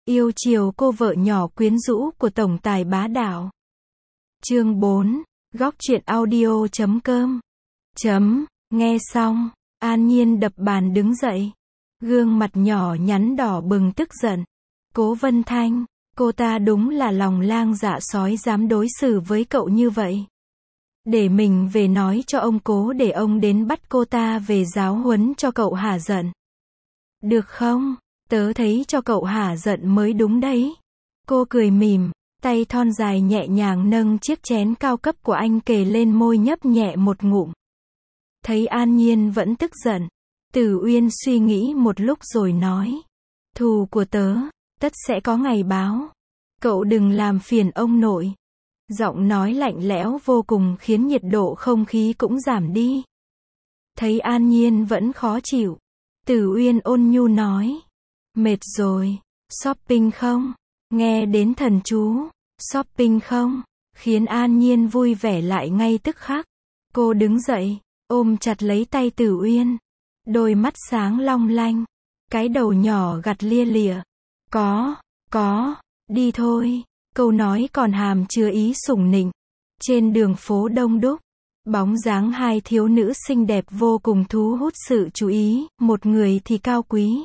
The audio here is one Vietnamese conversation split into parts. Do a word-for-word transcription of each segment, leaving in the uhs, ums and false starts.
Yêu chiều cô vợ nhỏ quyến rũ của tổng tài bá đạo. Chương bốn, góc truyện audio chấm com. Chấm, nghe xong, An Nhiên đập bàn đứng dậy. Gương mặt nhỏ nhắn đỏ bừng tức giận. Cố Vân Thanh, cô ta đúng là lòng lang dạ sói dám đối xử với cậu như vậy. Để mình về nói cho ông Cố để ông đến bắt cô ta về giáo huấn cho cậu hả giận. Được không? Tớ thấy cho cậu hả giận mới đúng đấy. Cô cười mỉm, tay thon dài nhẹ nhàng nâng chiếc chén cao cấp của anh kề lên môi nhấp nhẹ một ngụm. Thấy An Nhiên vẫn tức giận, Tử Uyên suy nghĩ một lúc rồi nói. Thù của tớ, tất sẽ có ngày báo. Cậu đừng làm phiền ông nội. Giọng nói lạnh lẽo vô cùng khiến nhiệt độ không khí cũng giảm đi. Thấy An Nhiên vẫn khó chịu, Tử Uyên ôn nhu nói. Mệt rồi, shopping không? Nghe đến thần chú, shopping không? Khiến An Nhiên vui vẻ lại ngay tức khắc. Cô đứng dậy, ôm chặt lấy tay Tử Uyên. Đôi mắt sáng long lanh, cái đầu nhỏ gật lia lịa. Có, có, đi thôi. Câu nói còn hàm chứa ý sủng nịnh. Trên đường phố đông đúc, bóng dáng hai thiếu nữ xinh đẹp vô cùng thu hút sự chú ý, một người thì cao quý,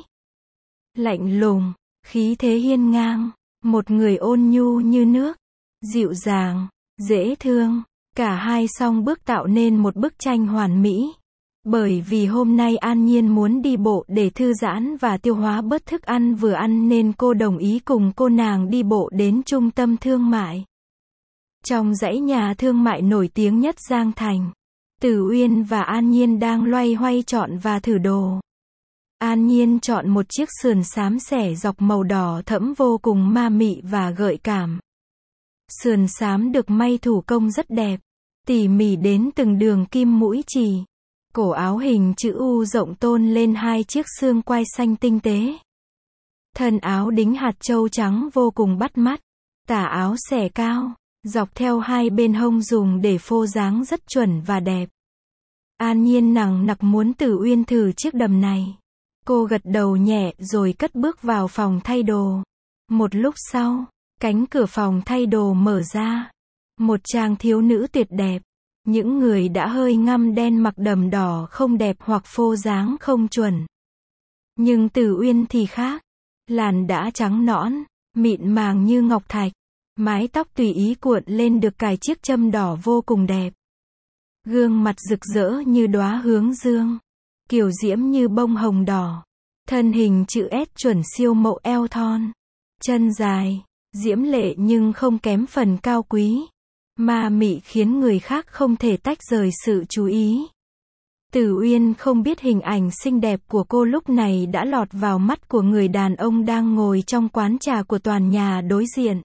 lạnh lùng, khí thế hiên ngang, một người ôn nhu như nước, dịu dàng, dễ thương, cả hai song bước tạo nên một bức tranh hoàn mỹ. Bởi vì hôm nay An Nhiên muốn đi bộ để thư giãn và tiêu hóa bớt thức ăn vừa ăn nên cô đồng ý cùng cô nàng đi bộ đến trung tâm thương mại. Trong dãy nhà thương mại nổi tiếng nhất Giang Thành, Tử Uyên và An Nhiên đang loay hoay chọn và thử đồ. An Nhiên chọn một chiếc sườn xám xẻ dọc màu đỏ thẫm vô cùng ma mị và gợi cảm. Sườn xám được may thủ công rất đẹp, tỉ mỉ đến từng đường kim mũi chỉ. Cổ áo hình chữ U rộng tôn lên hai chiếc xương quai xanh tinh tế. Thân áo đính hạt châu trắng vô cùng bắt mắt. Tà áo xẻ cao, dọc theo hai bên hông dùng để phô dáng rất chuẩn và đẹp. An Nhiên nằng nặc muốn Tử Uyên thử chiếc đầm này. Cô gật đầu nhẹ rồi cất bước vào phòng thay đồ. Một lúc sau, cánh cửa phòng thay đồ mở ra. Một chàng thiếu nữ tuyệt đẹp. Những người đã hơi ngăm đen mặc đầm đỏ không đẹp hoặc phô dáng không chuẩn. Nhưng Tử Uyên thì khác. Làn đã trắng nõn, mịn màng như ngọc thạch. Mái tóc tùy ý cuộn lên được cài chiếc châm đỏ vô cùng đẹp. Gương mặt rực rỡ như đóa hướng dương. Kiều diễm như bông hồng đỏ. Thân hình chữ S chuẩn siêu mẫu eo thon. Chân dài, diễm lệ nhưng không kém phần cao quý. Ma mị khiến người khác không thể tách rời sự chú ý. Tử Uyên không biết hình ảnh xinh đẹp của cô lúc này đã lọt vào mắt của người đàn ông đang ngồi trong quán trà của tòa nhà đối diện.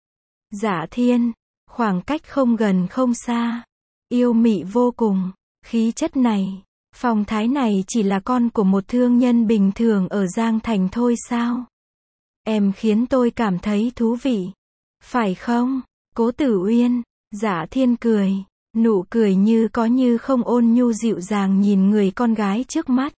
Dạ Thiên, khoảng cách không gần không xa, yêu mị vô cùng, khí chất này, phong thái này chỉ là con của một thương nhân bình thường ở Giang Thành thôi sao? Em khiến tôi cảm thấy thú vị, phải không? Cố Tử Uyên. Dạ Thiên cười, nụ cười như có như không ôn nhu dịu dàng nhìn người con gái trước mắt.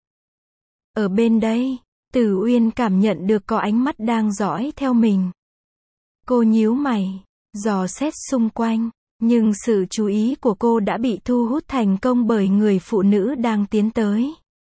Ở bên đây, Tử Uyên cảm nhận được có ánh mắt đang dõi theo mình. Cô nhíu mày, dò xét xung quanh, nhưng sự chú ý của cô đã bị thu hút thành công bởi người phụ nữ đang tiến tới.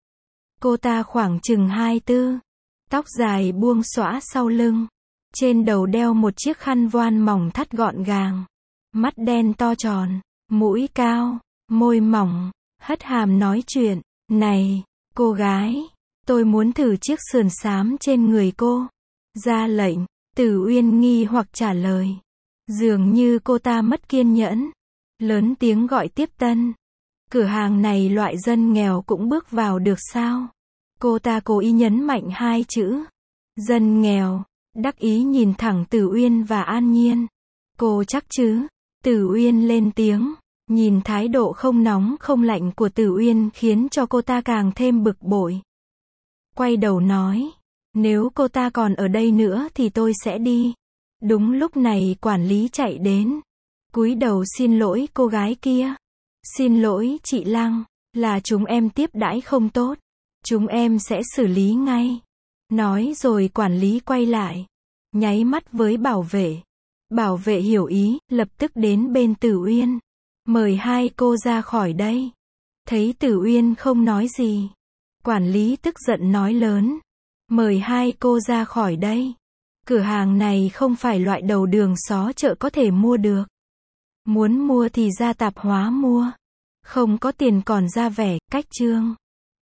Cô ta khoảng chừng hai tư, tóc dài buông xõa sau lưng, trên đầu đeo một chiếc khăn voan mỏng thắt gọn gàng. Mắt đen to tròn, mũi cao, môi mỏng, hất hàm nói chuyện. Này, cô gái, tôi muốn thử chiếc sườn xám trên người cô. Ra lệnh, Tử Uyên nghi hoặc trả lời. Dường như cô ta mất kiên nhẫn. Lớn tiếng gọi tiếp tân. Cửa hàng này loại dân nghèo cũng bước vào được sao? Cô ta cố ý nhấn mạnh hai chữ. Dân nghèo, đắc ý nhìn thẳng Tử Uyên và An Nhiên. Cô chắc chứ? Tử Uyên lên tiếng, nhìn thái độ không nóng không lạnh của Tử Uyên khiến cho cô ta càng thêm bực bội. Quay đầu nói, nếu cô ta còn ở đây nữa thì tôi sẽ đi. Đúng lúc này quản lý chạy đến, cúi đầu xin lỗi cô gái kia. Xin lỗi chị Lăng, là chúng em tiếp đãi không tốt. Chúng em sẽ xử lý ngay. Nói rồi quản lý quay lại. nháy mắt với bảo vệ. Bảo vệ hiểu ý, lập tức đến bên Tử Uyên. Mời hai cô ra khỏi đây. Thấy Tử Uyên không nói gì. Quản lý tức giận nói lớn. Mời hai cô ra khỏi đây. Cửa hàng này không phải loại đầu đường xó chợ có thể mua được. Muốn mua thì ra tạp hóa mua. Không có tiền còn ra vẻ, cách trương.